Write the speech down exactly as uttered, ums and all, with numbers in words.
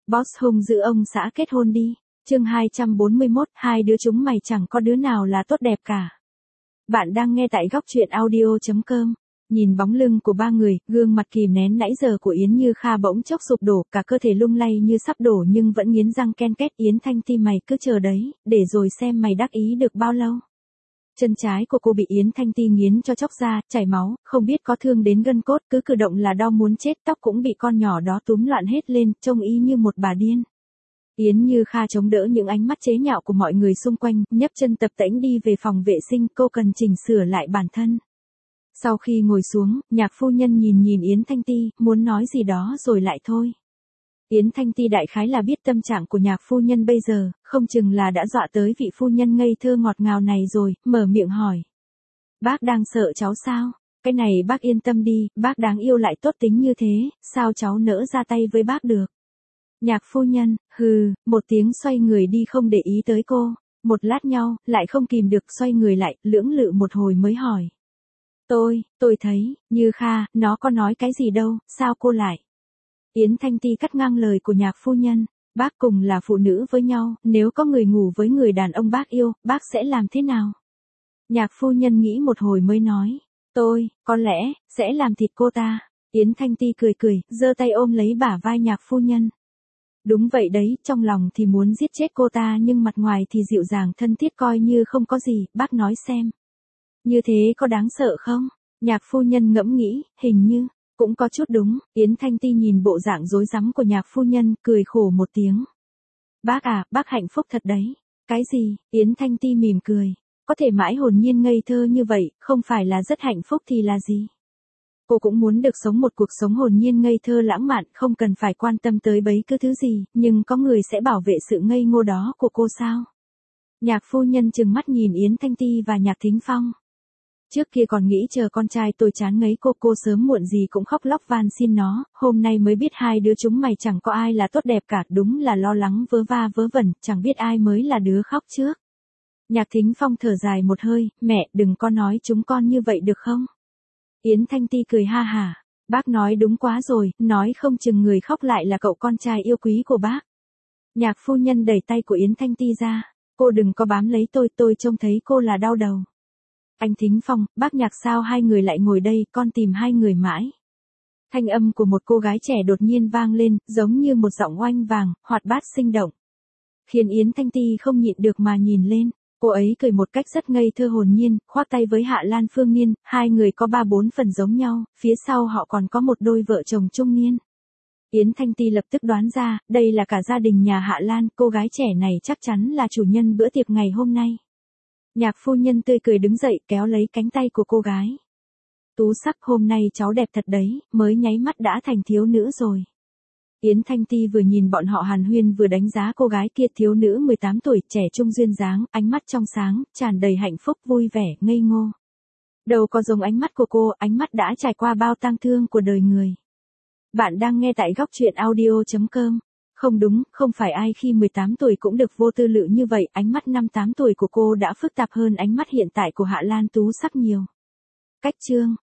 Boss hung giữ ông xã kết hôn đi. Chương hai trăm bốn mươi mốt, hai đứa chúng mày chẳng có đứa nào là tốt đẹp cả. Bạn đang nghe tại góc truyện audio chấm com. Nhìn bóng lưng của ba người, gương mặt kìm nén nãy giờ của Yến Như Kha bỗng chốc sụp đổ, cả cơ thể lung lay như sắp đổ nhưng vẫn nghiến răng ken két. Yến Thanh Ti, mày cứ chờ đấy, để rồi xem mày đắc ý được bao lâu. Chân trái của cô bị Yến Thanh Ti nghiến cho chóc ra, chảy máu, không biết có thương đến gân cốt, cứ cử động là đau muốn chết, tóc cũng bị con nhỏ đó túm loạn hết lên, trông y như một bà điên. Yến Như Kha chống đỡ những ánh mắt chế nhạo của mọi người xung quanh, nhấc chân tập tễnh đi về phòng vệ sinh, cô cần chỉnh sửa lại bản thân. Sau khi ngồi xuống, nhạc phu nhân nhìn nhìn Yến Thanh Ti, muốn nói gì đó rồi lại thôi. Yến Thanh Ti đại khái là biết tâm trạng của nhạc phu nhân bây giờ, không chừng là đã dọa tới vị phu nhân ngây thơ ngọt ngào này rồi, mở miệng hỏi. Bác đang sợ cháu sao? Cái này bác yên tâm đi, bác đáng yêu lại tốt tính như thế, sao cháu nỡ ra tay với bác được? Nhạc phu nhân, hừ, một tiếng xoay người đi không để ý tới cô, một lát nhau, lại không kìm được xoay người lại, lưỡng lự một hồi mới hỏi. Tôi, tôi thấy, Như Kha, nó có nói cái gì đâu, sao cô lại? Yến Thanh Ti cắt ngang lời của nhạc phu nhân, bác cùng là phụ nữ với nhau, nếu có người ngủ với người đàn ông bác yêu, bác sẽ làm thế nào? Nhạc phu nhân nghĩ một hồi mới nói, tôi, có lẽ, sẽ làm thịt cô ta. Yến Thanh Ti cười cười, giơ tay ôm lấy bả vai nhạc phu nhân. Đúng vậy đấy, trong lòng thì muốn giết chết cô ta nhưng mặt ngoài thì dịu dàng thân thiết coi như không có gì, bác nói xem. Như thế có đáng sợ không? Nhạc phu nhân ngẫm nghĩ, hình như, cũng có chút đúng. Yến Thanh Ti nhìn bộ dạng rối rắm của nhạc phu nhân, cười khổ một tiếng. Bác à, bác hạnh phúc thật đấy. Cái gì? Yến Thanh Ti mỉm cười. Có thể mãi hồn nhiên ngây thơ như vậy, không phải là rất hạnh phúc thì là gì? Cô cũng muốn được sống một cuộc sống hồn nhiên ngây thơ lãng mạn, không cần phải quan tâm tới bấy cứ thứ gì, nhưng có người sẽ bảo vệ sự ngây ngô đó của cô sao? Nhạc phu nhân trừng mắt nhìn Yến Thanh Ti và Nhạc Thính Phong. Trước kia còn nghĩ chờ con trai tôi chán ngấy cô, cô sớm muộn gì cũng khóc lóc van xin nó, hôm nay mới biết hai đứa chúng mày chẳng có ai là tốt đẹp cả, đúng là lo lắng vớ va vớ vẩn, chẳng biết ai mới là đứa khóc trước. Nhạc Thính Phong thở dài một hơi, mẹ đừng có nói chúng con như vậy được không? Yến Thanh Ti cười ha hả, bác nói đúng quá rồi, nói không chừng người khóc lại là cậu con trai yêu quý của bác. Nhạc phu nhân đẩy tay của Yến Thanh Ti ra, cô đừng có bám lấy tôi, tôi trông thấy cô là đau đầu. Anh Thính Phong, bác Nhạc sao hai người lại ngồi đây, con tìm hai người mãi. Thanh âm của một cô gái trẻ đột nhiên vang lên, giống như một giọng oanh vàng, hoạt bát sinh động. Khiến Yến Thanh Ti không nhịn được mà nhìn lên. Cô ấy cười một cách rất ngây thơ hồn nhiên, khoác tay với Hạ Lan Phương Niên, hai người có ba bốn phần giống nhau, phía sau họ còn có một đôi vợ chồng trung niên. Yến Thanh Ti lập tức đoán ra, đây là cả gia đình nhà Hạ Lan, cô gái trẻ này chắc chắn là chủ nhân bữa tiệc ngày hôm nay. Nhạc phu nhân tươi cười đứng dậy kéo lấy cánh tay của cô gái. Tú sắc, hôm nay cháu đẹp thật đấy, mới nháy mắt đã thành thiếu nữ rồi. Yến Thanh Ti vừa nhìn bọn họ hàn huyên vừa đánh giá cô gái kia, thiếu nữ mười tám tuổi, trẻ trung duyên dáng, ánh mắt trong sáng, tràn đầy hạnh phúc, vui vẻ, ngây ngô. Đâu có giống ánh mắt của cô, ánh mắt đã trải qua bao tang thương của đời người. Bạn đang nghe tại góc truyện audio chấm com. Không đúng, không phải ai khi mười tám tuổi cũng được vô tư lự như vậy, ánh mắt năm tám tuổi của cô đã phức tạp hơn ánh mắt hiện tại của Hạ Lan Tú sắc nhiều. Cách chương